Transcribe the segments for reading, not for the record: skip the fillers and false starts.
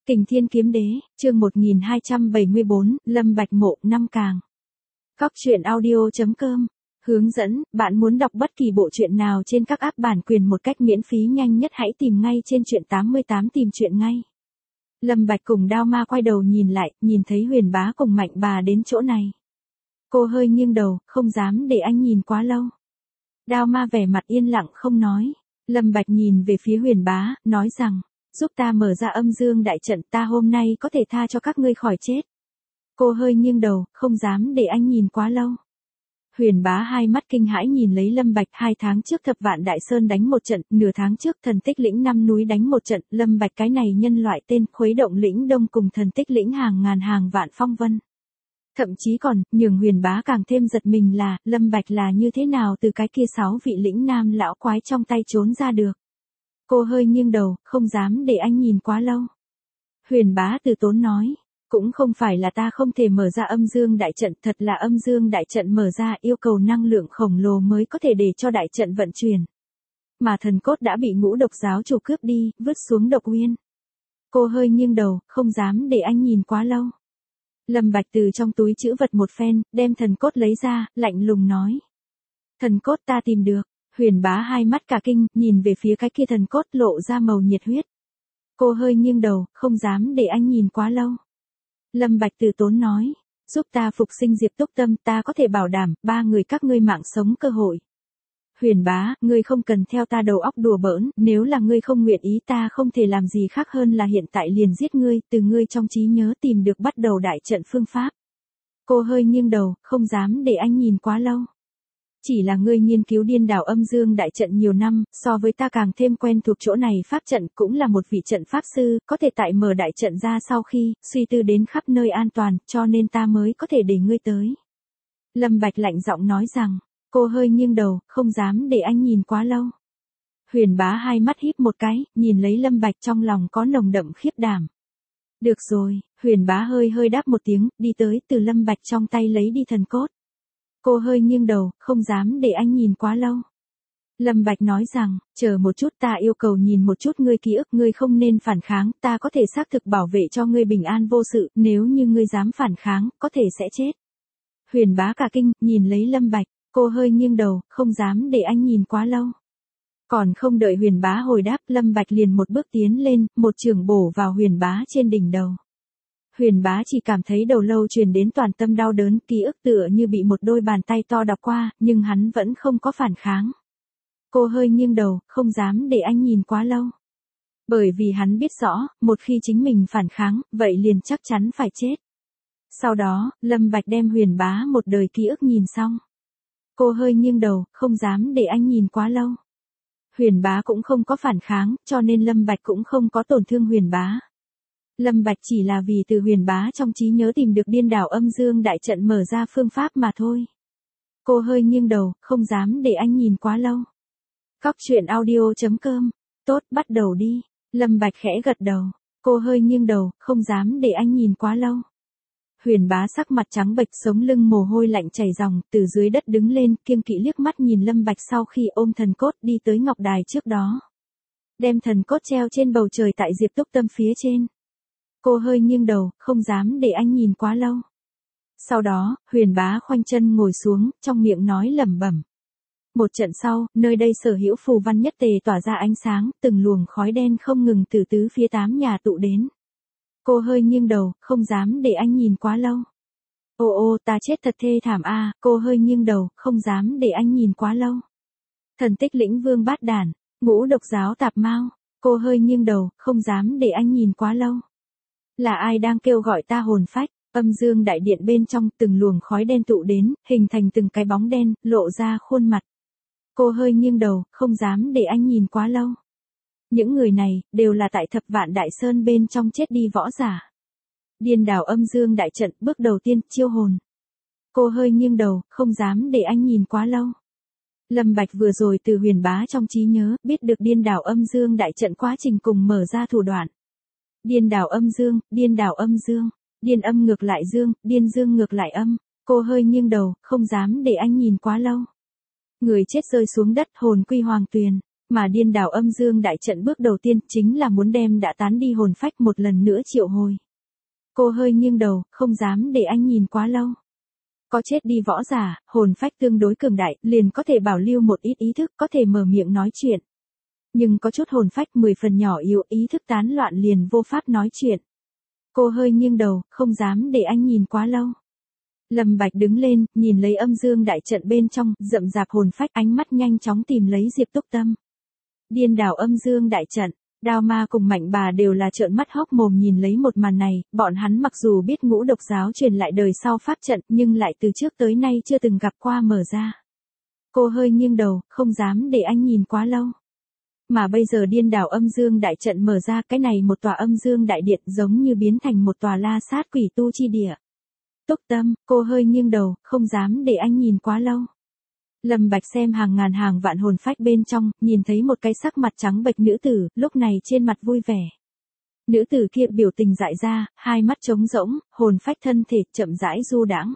Kình Thiên Kiếm Đế, chương 1274, Lâm Bạch Mộ, năm càng. Cóc truyện audio.com. Hướng dẫn, bạn muốn đọc bất kỳ bộ truyện nào trên các app bản quyền một cách miễn phí nhanh nhất hãy tìm ngay trên truyện 88 tìm truyện ngay. Lâm Bạch cùng Đao Ma quay đầu nhìn lại, nhìn thấy Huyền Bá cùng Mạnh Bà đến chỗ này. Cô hơi nghiêng đầu, không dám để anh nhìn quá lâu. Đao Ma vẻ mặt yên lặng không nói. Lâm Bạch nhìn về phía Huyền Bá, nói rằng, giúp ta mở ra âm dương đại trận, ta hôm nay có thể tha cho các ngươi khỏi chết. Cô hơi nghiêng đầu, không dám để anh nhìn quá lâu. Huyền Bá hai mắt kinh hãi nhìn lấy Lâm Bạch. 2 tháng trước Thập Vạn Đại Sơn đánh một trận, nửa tháng trước Thần Tích Lĩnh 5 núi đánh một trận, Lâm Bạch cái này nhân loại tên Khuấy Động Lĩnh Đông cùng Thần Tích Lĩnh hàng ngàn hàng vạn phong vân. Thậm chí còn, nhường Huyền Bá càng thêm giật mình là, Lâm Bạch là như thế nào từ cái kia 6 vị lĩnh nam lão quái trong tay trốn ra được. Cô hơi nghiêng đầu, không dám để anh nhìn quá lâu. Huyền Bá từ tốn nói, cũng không phải là ta không thể mở ra âm dương đại trận, thật là âm dương đại trận mở ra yêu cầu năng lượng khổng lồ mới có thể để cho đại trận vận chuyển. Mà thần cốt đã bị Ngũ Độc giáo chủ cướp đi, vứt xuống độc uyên. Cô hơi nghiêng đầu, không dám để anh nhìn quá lâu. Lâm Bạch từ trong túi trữ vật một phen, đem thần cốt lấy ra, lạnh lùng nói. Thần cốt ta tìm được. Huyền Bá hai mắt cả kinh, nhìn về phía cái kia thần cốt lộ ra màu nhiệt huyết. Cô hơi nghiêng đầu, không dám để anh nhìn quá lâu. Lâm Bạch từ tốn nói, giúp ta phục sinh Diệp Túc Tâm, ta có thể bảo đảm, 3 người các ngươi mạng sống cơ hội. Huyền Bá, ngươi không cần theo ta đầu óc đùa bỡn, nếu là ngươi không nguyện ý ta không thể làm gì khác hơn là hiện tại liền giết ngươi, từ ngươi trong trí nhớ tìm được bắt đầu đại trận phương pháp. Cô hơi nghiêng đầu, không dám để anh nhìn quá lâu. Chỉ là ngươi nghiên cứu điên đảo âm dương đại trận nhiều năm, so với ta càng thêm quen thuộc chỗ này pháp trận cũng là một vị trận pháp sư, có thể tại mở đại trận ra sau khi, suy tư đến khắp nơi an toàn, cho nên ta mới có thể để ngươi tới. Lâm Bạch lạnh giọng nói rằng, cô hơi nghiêng đầu, không dám để anh nhìn quá lâu. Huyền Bá hai mắt híp một cái, nhìn lấy Lâm Bạch trong lòng có nồng đậm khiếp đảm. Được rồi, Huyền Bá hơi đáp một tiếng, đi tới từ Lâm Bạch trong tay lấy đi thần cốt. Cô hơi nghiêng đầu, không dám để anh nhìn quá lâu. Lâm Bạch nói rằng, chờ một chút ta yêu cầu nhìn một chút ngươi ký ức, ngươi không nên phản kháng, ta có thể xác thực bảo vệ cho ngươi bình an vô sự, nếu như ngươi dám phản kháng, có thể sẽ chết. Huyền Bá cả kinh, nhìn lấy Lâm Bạch, cô hơi nghiêng đầu, không dám để anh nhìn quá lâu. Còn không đợi Huyền Bá hồi đáp, Lâm Bạch liền một bước tiến lên, một chưởng bổ vào Huyền Bá trên đỉnh đầu. Huyền Bá chỉ cảm thấy đầu lâu truyền đến toàn tâm đau đớn, ký ức tựa như bị một đôi bàn tay to đập qua, nhưng hắn vẫn không có phản kháng. Cô hơi nghiêng đầu, không dám để anh nhìn quá lâu. Bởi vì hắn biết rõ, một khi chính mình phản kháng, vậy liền chắc chắn phải chết. Sau đó, Lâm Bạch đem Huyền Bá một đời ký ức nhìn xong. Cô hơi nghiêng đầu, không dám để anh nhìn quá lâu. Huyền Bá cũng không có phản kháng, cho nên Lâm Bạch cũng không có tổn thương Huyền Bá. Lâm Bạch chỉ là vì từ Huyền Bá trong trí nhớ tìm được điên đảo âm dương đại trận mở ra phương pháp mà thôi. Cô hơi nghiêng đầu, không dám để anh nhìn quá lâu. Cóc truyện audio.com. Tốt, bắt đầu đi. Lâm Bạch khẽ gật đầu. Cô hơi nghiêng đầu, không dám để anh nhìn quá lâu. Huyền Bá sắc mặt trắng bệch, sống lưng mồ hôi lạnh chảy ròng, từ dưới đất đứng lên, kiêng kỵ liếc mắt nhìn Lâm Bạch sau khi ôm thần cốt đi tới ngọc đài trước đó. Đem thần cốt treo trên bầu trời tại Diệp Túc Tâm phía trên. Cô hơi nghiêng đầu, không dám để anh nhìn quá lâu. Sau đó, Huyền Bá khoanh chân ngồi xuống, trong miệng nói lẩm bẩm. Một trận sau, nơi đây sở hữu phù văn nhất tề tỏa ra ánh sáng, từng luồng khói đen không ngừng từ tứ phía 8 nhà tụ đến. Cô hơi nghiêng đầu, không dám để anh nhìn quá lâu. Ô ta chết thật thê thảm a. Cô hơi nghiêng đầu, không dám để anh nhìn quá lâu. Thần Tích Lĩnh Vương Bát Đản, Ngũ Độc giáo Tạp Mao. Cô hơi nghiêng đầu, không dám để anh nhìn quá lâu. Là ai đang kêu gọi ta hồn phách? Âm dương đại điện bên trong, từng luồng khói đen tụ đến, hình thành từng cái bóng đen, lộ ra khuôn mặt. Cô hơi nghiêng đầu, không dám để anh nhìn quá lâu. Những người này, đều là tại Thập Vạn Đại Sơn bên trong chết đi võ giả. Điên đảo âm dương đại trận, bước đầu tiên, chiêu hồn. Cô hơi nghiêng đầu, không dám để anh nhìn quá lâu. Lâm Bạch vừa rồi từ Huyền Bá trong trí nhớ, biết được điên đảo âm dương đại trận quá trình cùng mở ra thủ đoạn. Điên đảo âm dương, điên âm ngược lại dương, điên dương ngược lại âm. Cô hơi nghiêng đầu, không dám để anh nhìn quá lâu. Người chết rơi xuống đất, hồn quy hoàng tuyền. Mà điên đảo âm dương đại trận bước đầu tiên chính là muốn đem đã tán đi hồn phách một lần nữa triệu hồi. Cô hơi nghiêng đầu, không dám để anh nhìn quá lâu. Có chết đi võ giả, hồn phách tương đối cường đại, liền có thể bảo lưu một ít ý thức, có thể mở miệng nói chuyện. Nhưng có chút hồn phách 10 phần nhỏ yếu, ý thức tán loạn liền vô pháp nói chuyện. Cô hơi nghiêng đầu, không dám để anh nhìn quá lâu. Lâm Bạch đứng lên, nhìn lấy âm dương đại trận bên trong, rậm rạp hồn phách, ánh mắt nhanh chóng tìm lấy Diệp Túc Tâm. Điên đảo âm dương đại trận, Đao Ma cùng Mạnh Bà đều là trợn mắt hốc mồm nhìn lấy một màn này, bọn hắn mặc dù biết Ngũ Độc giáo truyền lại đời sau pháp trận, nhưng lại từ trước tới nay chưa từng gặp qua mở ra. Cô hơi nghiêng đầu, không dám để anh nhìn quá lâu. Mà bây giờ điên đảo âm dương đại trận mở ra, cái này một tòa âm dương đại điện giống như biến thành một tòa la sát quỷ tu chi địa. Túc Tâm, cô hơi nghiêng đầu, không dám để anh nhìn quá lâu. Lâm Bạch xem hàng ngàn hàng vạn hồn phách bên trong, nhìn thấy một cái sắc mặt trắng bệch nữ tử, lúc này trên mặt vui vẻ. Nữ tử kia biểu tình dại ra, hai mắt trống rỗng, hồn phách thân thể chậm rãi du đãng.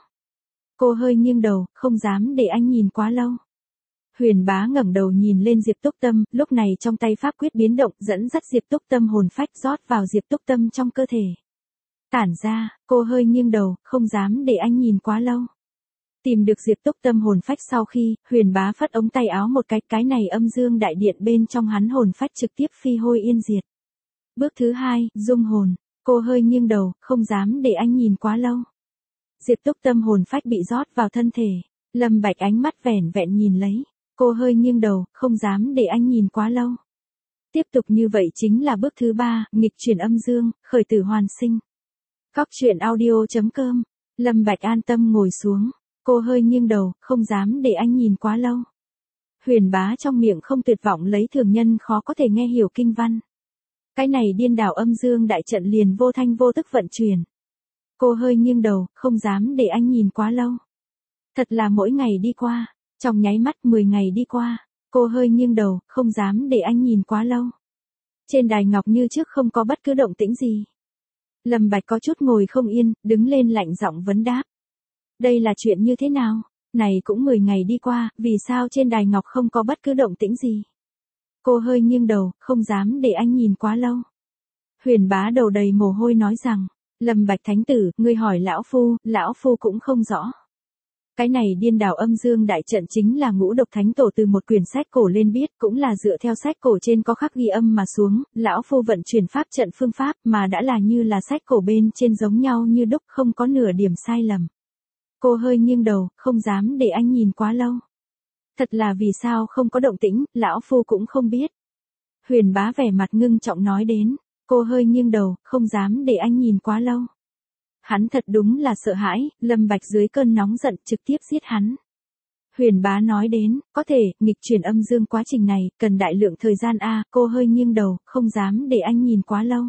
Cô hơi nghiêng đầu, không dám để anh nhìn quá lâu. Huyền Bá ngẩng đầu nhìn lên Diệp Túc Tâm, lúc này trong tay pháp quyết biến động, dẫn dắt Diệp Túc Tâm hồn phách rót vào Diệp Túc Tâm trong cơ thể. Tản ra, cô hơi nghiêng đầu, không dám để anh nhìn quá lâu. Tìm được Diệp Túc Tâm hồn phách sau khi, Huyền Bá phất ống tay áo một cái này âm dương đại điện bên trong hắn hồn phách trực tiếp phi hôi yên diệt. Bước thứ 2, dung hồn, cô hơi nghiêng đầu, không dám để anh nhìn quá lâu. Diệp Túc Tâm hồn phách bị rót vào thân thể, Lâm Bạch ánh mắt vẻn vẹn nhìn lấy, cô hơi nghiêng đầu, không dám để anh nhìn quá lâu. Tiếp tục như vậy chính là bước thứ 3, nghịch chuyển âm dương, khởi tử hoàn sinh. Góc truyện audio.com, Lâm Bạch an tâm ngồi xuống. Cô hơi nghiêng đầu, không dám để anh nhìn quá lâu. Huyền Bá trong miệng không tuyệt vọng lấy thường nhân khó có thể nghe hiểu kinh văn. Cái này điên đảo âm dương đại trận liền vô thanh vô tức vận chuyển. Cô hơi nghiêng đầu, không dám để anh nhìn quá lâu. Thật là mỗi ngày đi qua, trong nháy mắt 10 ngày đi qua, cô hơi nghiêng đầu, không dám để anh nhìn quá lâu. Trên đài ngọc như trước không có bất cứ động tĩnh gì. Lâm Bạch có chút ngồi không yên, đứng lên lạnh giọng vấn đáp. Đây là chuyện như thế nào? Này cũng 10 ngày đi qua, vì sao trên đài ngọc không có bất cứ động tĩnh gì? Cô hơi nghiêng đầu, không dám để anh nhìn quá lâu. Huyền Bá đầu đầy mồ hôi nói rằng, Lâm Bạch thánh tử, ngươi hỏi lão phu cũng không rõ. Cái này điên đảo âm dương đại trận chính là Ngũ Độc thánh tổ từ một quyển sách cổ lên biết, cũng là dựa theo sách cổ trên có khắc ghi âm mà xuống, lão phu vận chuyển pháp trận phương pháp mà đã là như là sách cổ bên trên giống nhau như đúc, không có nửa điểm sai lầm. Cô hơi nghiêng đầu, không dám để anh nhìn quá lâu. Thật là vì sao không có động tĩnh, lão phu cũng không biết. Huyền Bá vẻ mặt ngưng trọng nói đến, cô hơi nghiêng đầu, không dám để anh nhìn quá lâu. Hắn thật đúng là sợ hãi, Lâm Bạch dưới cơn nóng giận trực tiếp giết hắn. Huyền Bá nói đến, có thể, nghịch chuyển âm dương quá trình này, cần đại lượng thời gian cô hơi nghiêng đầu, không dám để anh nhìn quá lâu.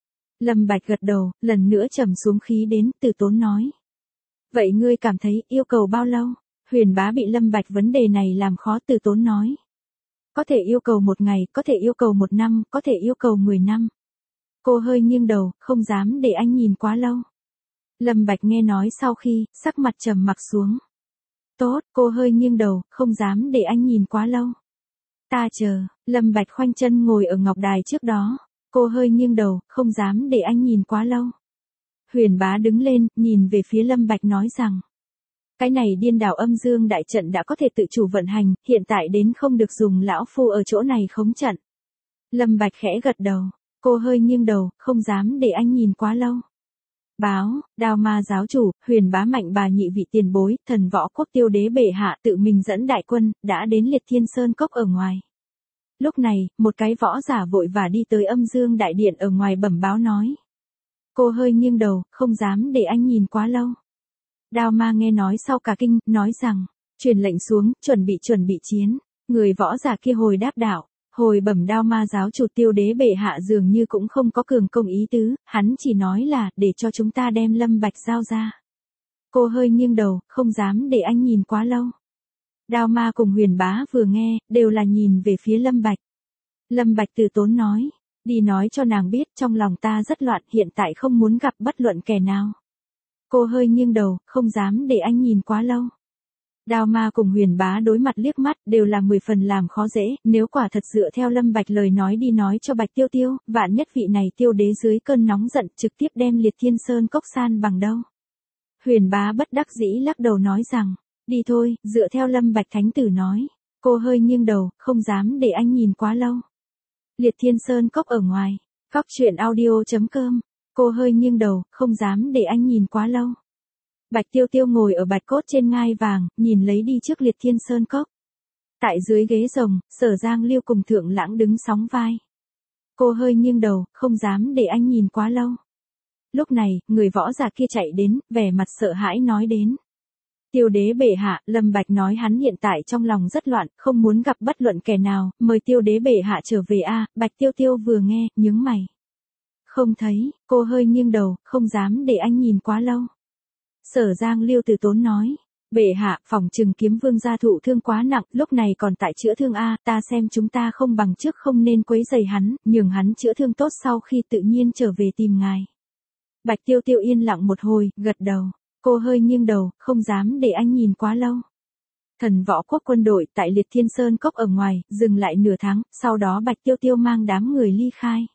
Lâm Bạch gật đầu, lần nữa trầm xuống khí đến, từ tốn nói. Vậy ngươi cảm thấy yêu cầu bao lâu? Huyền Bá bị Lâm Bạch vấn đề này làm khó, từ tốn nói. Có thể yêu cầu 1 ngày, có thể yêu cầu 1 năm, có thể yêu cầu 10 năm. Cô hơi nghiêng đầu, không dám để anh nhìn quá lâu. Lâm Bạch nghe nói sau khi, sắc mặt trầm mặc xuống. Tốt, cô hơi nghiêng đầu, không dám để anh nhìn quá lâu. Ta chờ, Lâm Bạch khoanh chân ngồi ở ngọc đài trước đó. Cô hơi nghiêng đầu, không dám để anh nhìn quá lâu. Huyền Bá đứng lên, nhìn về phía Lâm Bạch nói rằng. Cái này điên đảo âm dương đại trận đã có thể tự chủ vận hành, hiện tại đến không được dùng lão phu ở chỗ này khống trận. Lâm Bạch khẽ gật đầu, cô hơi nghiêng đầu, không dám để anh nhìn quá lâu. Báo, Đao Ma giáo chủ, Huyền Bá Mạnh Bà nhị vị tiền bối, thần võ quốc tiêu đế bệ hạ tự mình dẫn đại quân, đã đến Liệt Thiên Sơn Cốc ở ngoài. Lúc này, một cái võ giả vội vã đi tới âm dương đại điện ở ngoài bẩm báo nói. Cô hơi nghiêng đầu, không dám để anh nhìn quá lâu. Đao Ma nghe nói sau cả kinh, nói rằng, truyền lệnh xuống, chuẩn bị chiến. Người võ giả kia hồi đáp đạo, hồi bẩm Đao Ma giáo chủ tiêu đế bệ hạ dường như cũng không có cường công ý tứ, hắn chỉ nói là, để cho chúng ta đem Lâm Bạch giao ra. Cô hơi nghiêng đầu, không dám để anh nhìn quá lâu. Đao Ma cùng Huyền Bá vừa nghe, đều là nhìn về phía Lâm Bạch. Lâm Bạch từ tốn nói, đi nói cho nàng biết trong lòng ta rất loạn, hiện tại không muốn gặp bất luận kẻ nào. Cô hơi nghiêng đầu, không dám để anh nhìn quá lâu. Đao Ma cùng Huyền Bá đối mặt liếc mắt, đều là 10 phần làm khó dễ, nếu quả thật dựa theo Lâm Bạch lời nói đi nói cho Bạch Tiêu Tiêu, vạn nhất vị này tiêu đế dưới cơn nóng giận trực tiếp đem Liệt Thiên Sơn Cốc san bằng đâu. Huyền Bá bất đắc dĩ lắc đầu nói rằng, đi thôi, dựa theo Lâm Bạch thánh tử nói. Cô hơi nghiêng đầu, không dám để anh nhìn quá lâu. Liệt Thiên Sơn Cốc ở ngoài. Cóc truyện audio.com. Cô hơi nghiêng đầu, không dám để anh nhìn quá lâu. Bạch Tiêu Tiêu ngồi ở bạch cốt trên ngai vàng, nhìn lấy đi trước Liệt Thiên Sơn Cốc. Tại dưới ghế rồng, Sở Giang Liêu cùng Thượng Lãng đứng sóng vai. Cô hơi nghiêng đầu, không dám để anh nhìn quá lâu. Lúc này, người võ giả kia chạy đến, vẻ mặt sợ hãi nói đến. Tiêu đế bệ hạ, Lâm Bạch nói hắn hiện tại trong lòng rất loạn, không muốn gặp bất luận kẻ nào, mời tiêu đế bệ hạ trở về a. Bạch Tiêu Tiêu vừa nghe, nhướng mày. Không thấy, cô hơi nghiêng đầu, không dám để anh nhìn quá lâu. Sở Giang Liêu từ tốn nói. Bệ hạ, phòng trừng Kiếm Vương gia thụ thương quá nặng, lúc này còn tại chữa thương a, ta xem chúng ta không bằng trước không nên quấy rầy hắn, nhường hắn chữa thương tốt sau khi tự nhiên trở về tìm ngài. Bạch Tiêu Tiêu yên lặng một hồi, gật đầu. Cô hơi nghiêng đầu, không dám để anh nhìn quá lâu. Thần võ quốc quân đội tại Liệt Thiên Sơn Cốc ở ngoài, dừng lại nửa tháng, sau đó Bạch Tiêu Tiêu mang đám người ly khai.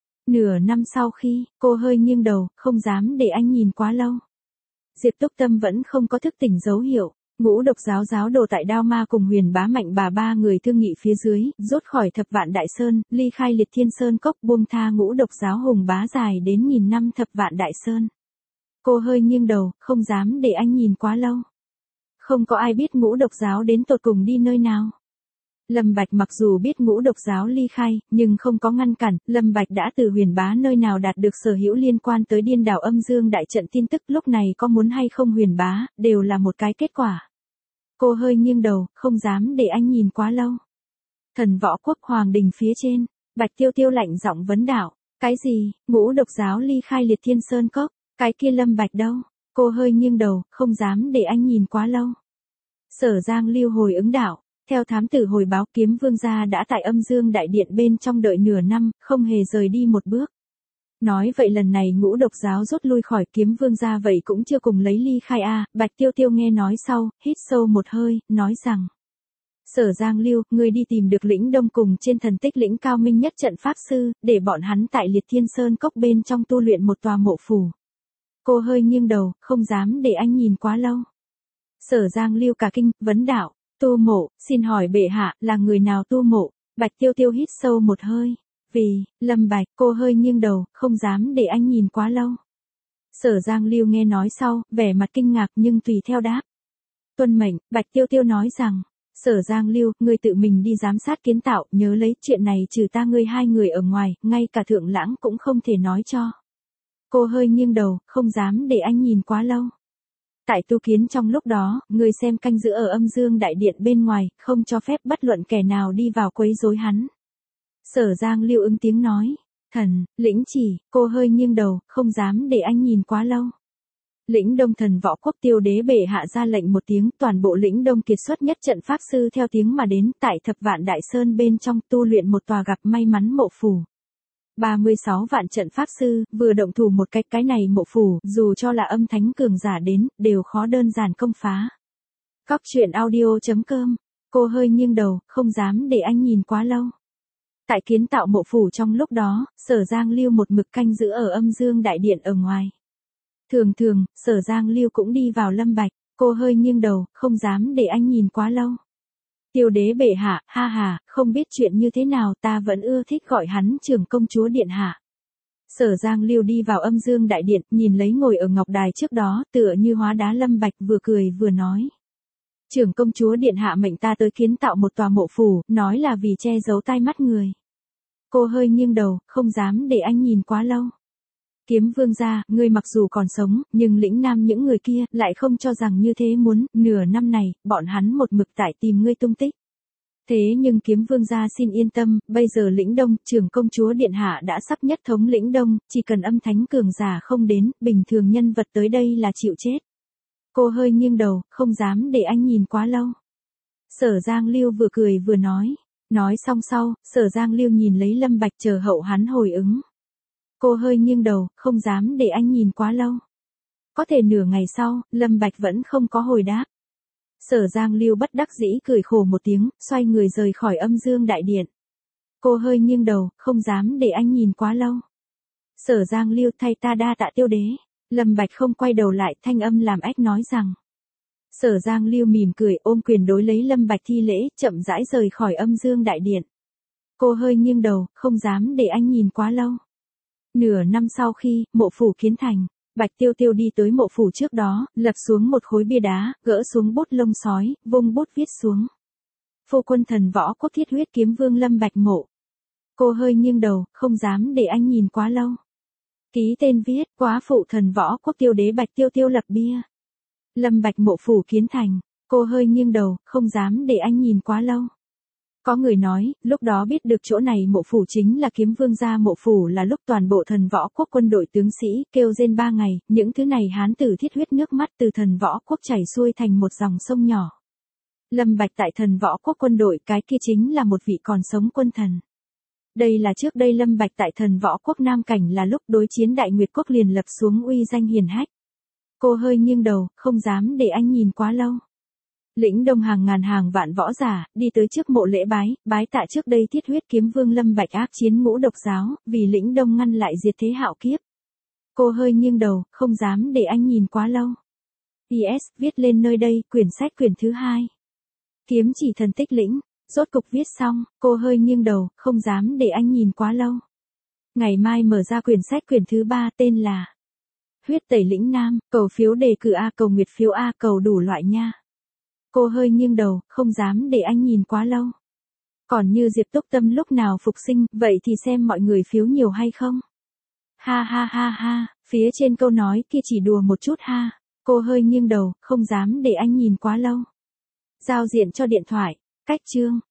Nửa năm sau khi, cô hơi nghiêng đầu, không dám để anh nhìn quá lâu. Diệp Túc Tâm vẫn không có thức tỉnh dấu hiệu. Ngũ độc giáo giáo đồ tại Đao Ma cùng Huyền Bá Mạnh bà ba người thương nghị phía dưới, rút khỏi Thập Vạn Đại Sơn, ly khai Liệt Thiên Sơn Cốc, buông tha ngũ độc giáo hùng bá dài đến 1000 năm Thập Vạn Đại Sơn. Cô hơi nghiêng đầu, không dám để anh nhìn quá lâu. Không có ai biết ngũ độc giáo đến tột cùng đi nơi nào. Lâm Bạch mặc dù biết ngũ độc giáo ly khai, nhưng không có ngăn cản, Lâm Bạch đã từ Huyền Bá nơi nào đạt được sở hữu liên quan tới Điên Đảo Âm Dương đại trận tin tức, lúc này có muốn hay không Huyền Bá, đều là một cái kết quả. Cô hơi nghiêng đầu, không dám để anh nhìn quá lâu. Thần võ quốc hoàng đình phía trên, Bạch Tiêu Tiêu lạnh giọng vấn đạo, cái gì, ngũ độc giáo ly khai Liệt Thiên Sơn Cốc, cái kia Lâm Bạch đâu? Cô hơi nghiêng đầu, không dám để anh nhìn quá lâu. Sở Giang Lưu hồi ứng đạo, theo thám tử hồi báo Kiếm Vương gia đã tại Âm Dương đại điện bên trong đợi nửa năm, không hề rời đi một bước. Nói vậy lần này ngũ độc giáo rút lui khỏi Kiếm Vương gia vậy cũng chưa cùng lấy ly khai a. Bạch Tiêu Tiêu nghe nói sau, hít sâu một hơi, nói rằng. Sở Giang Lưu, ngươi đi tìm được lĩnh đông cùng trên thần tích lĩnh cao minh nhất trận pháp sư, để bọn hắn tại Liệt Thiên Sơn Cốc bên trong tu luyện một tòa mộ phủ. Cô hơi nghiêng đầu, không dám để anh nhìn quá lâu. Sở Giang Lưu cả kinh, vấn đạo, tu mộ, xin hỏi bệ hạ, là người nào tu mộ? Bạch Tiêu Tiêu hít sâu một hơi. Vì, Lâm Bạch, cô hơi nghiêng đầu, không dám để anh nhìn quá lâu. Sở Giang Lưu nghe nói sau, vẻ mặt kinh ngạc nhưng tùy theo đáp. Tuân mệnh, Bạch Tiêu Tiêu nói rằng, Sở Giang Lưu, ngươi tự mình đi giám sát kiến tạo, nhớ lấy chuyện này trừ ta ngươi hai người ở ngoài, ngay cả Thượng Lãng cũng không thể nói cho. Cô hơi nghiêng đầu, không dám để anh nhìn quá lâu. Tại tu kiến trong lúc đó, người xem canh giữ ở Âm Dương đại điện bên ngoài, không cho phép bất luận kẻ nào đi vào quấy rối hắn. Sở Giang Lưu ứng tiếng nói, thần, lĩnh chỉ, cô hơi nghiêng đầu, không dám để anh nhìn quá lâu. Lĩnh Đông thần võ quốc Tiêu đế bệ hạ ra lệnh một tiếng, toàn bộ lĩnh Đông kiệt xuất nhất trận pháp sư theo tiếng mà đến, tại Thập Vạn Đại Sơn bên trong tu luyện một tòa gặp may mắn mộ phủ. 36 vạn trận pháp sư, vừa động thủ một cách cái này mộ phủ, dù cho là âm thánh cường giả đến, đều khó đơn giản công phá. Cóc truyện audio.com. Cô hơi nghiêng đầu, không dám để anh nhìn quá lâu. Tại kiến tạo mộ phủ trong lúc đó, Sở Giang Lưu một mực canh giữ ở Âm Dương đại điện ở ngoài. Thường thường, Sở Giang Lưu cũng đi vào Lâm Bạch, cô hơi nghiêng đầu, không dám để anh nhìn quá lâu. Tiêu đế bệ hạ, ha ha, không biết chuyện như thế nào, ta vẫn ưa thích gọi hắn trưởng công chúa điện hạ. Sở Giang Lưu đi vào Âm Dương đại điện, nhìn lấy ngồi ở ngọc đài trước đó, tựa như hóa đá Lâm Bạch vừa cười vừa nói. Trưởng công chúa điện hạ mệnh ta tới kiến tạo một tòa mộ phủ, nói là vì che giấu tai mắt người. Cô hơi nghiêng đầu, không dám để anh nhìn quá lâu. Kiếm Vương gia, ngươi mặc dù còn sống, nhưng lĩnh nam những người kia, lại không cho rằng như thế muốn, nửa năm này, bọn hắn một mực tại tìm ngươi tung tích. Thế nhưng Kiếm Vương gia xin yên tâm, bây giờ lĩnh Đông, trưởng công chúa điện hạ đã sắp nhất thống lĩnh Đông, chỉ cần âm thánh cường giả không đến, bình thường nhân vật tới đây là chịu chết. Cô hơi nghiêng đầu, không dám để anh nhìn quá lâu. Sở Giang Lưu vừa cười vừa nói. Nói xong sau, Sở Giang Lưu nhìn lấy Lâm Bạch chờ hậu hắn hồi ứng. Cô hơi nghiêng đầu, không dám để anh nhìn quá lâu. Có thể nửa ngày sau, Lâm Bạch vẫn không có hồi đáp. Sở Giang Lưu bất đắc dĩ cười khổ một tiếng, xoay người rời khỏi âm dương đại điện. Cô hơi nghiêng đầu, không dám để anh nhìn quá lâu. Sở Giang Lưu thay ta đa tạ Tiêu đế. Lâm Bạch không quay đầu lại, thanh âm làm ách nói rằng. Sở Giang Lưu mỉm cười, ôm quyền đối lấy Lâm Bạch thi lễ, chậm rãi rời khỏi âm dương đại điện. Cô hơi nghiêng đầu, không dám để anh nhìn quá lâu. Nửa năm sau khi, mộ phủ kiến thành, Bạch Tiêu Tiêu đi tới mộ phủ trước đó, lập xuống một khối bia đá, gỡ xuống bút lông sói, vung bút viết xuống. Phu quân thần võ quốc thiết huyết kiếm vương Lâm Bạch mộ. Cô hơi nghiêng đầu, không dám để anh nhìn quá lâu. Ký tên viết, quá phụ thần võ quốc Tiêu đế Bạch Tiêu Tiêu lập bia. Lâm Bạch mộ phủ kiến thành. Cô hơi nghiêng đầu, không dám để anh nhìn quá lâu. Có người nói, lúc đó biết được chỗ này mộ phủ chính là kiếm vương gia mộ phủ là lúc toàn bộ thần võ quốc quân đội tướng sĩ kêu rên 3 ngày, những thứ này hán tử thiết huyết nước mắt từ thần võ quốc chảy xuôi thành một dòng sông nhỏ. Lâm Bạch tại thần võ quốc quân đội, cái kia chính là một vị còn sống quân thần. Đây là trước đây Lâm Bạch tại thần võ quốc Nam Cảnh là lúc đối chiến Đại Nguyệt quốc liền lập xuống uy danh hiển hách. Cô hơi nghiêng đầu, không dám để anh nhìn quá lâu. Lĩnh Đông hàng ngàn hàng vạn võ giả, đi tới trước mộ lễ bái tạ trước đây thiết huyết kiếm vương Lâm Bạch ác chiến ngũ độc giáo, vì Lĩnh Đông ngăn lại diệt thế hạo kiếp. Cô hơi nghiêng đầu, không dám để anh nhìn quá lâu. PS, viết lên nơi đây, quyển sách quyển thứ 2. Kiếm chỉ thần tích lĩnh, rốt cục viết xong, cô hơi nghiêng đầu, không dám để anh nhìn quá lâu. Ngày mai mở ra quyển sách quyển thứ 3 tên là Huyết tẩy lĩnh Nam, cầu phiếu đề cử A, cầu nguyệt phiếu A, cầu đủ loại nha. Cô hơi nghiêng đầu, không dám để anh nhìn quá lâu. Còn như Diệp Túc Tâm lúc nào phục sinh, vậy thì xem mọi người phiếu nhiều hay không. Ha ha ha ha, phía trên câu nói kia chỉ đùa một chút ha. Cô hơi nghiêng đầu, không dám để anh nhìn quá lâu. Giao diện cho điện thoại, cách chương.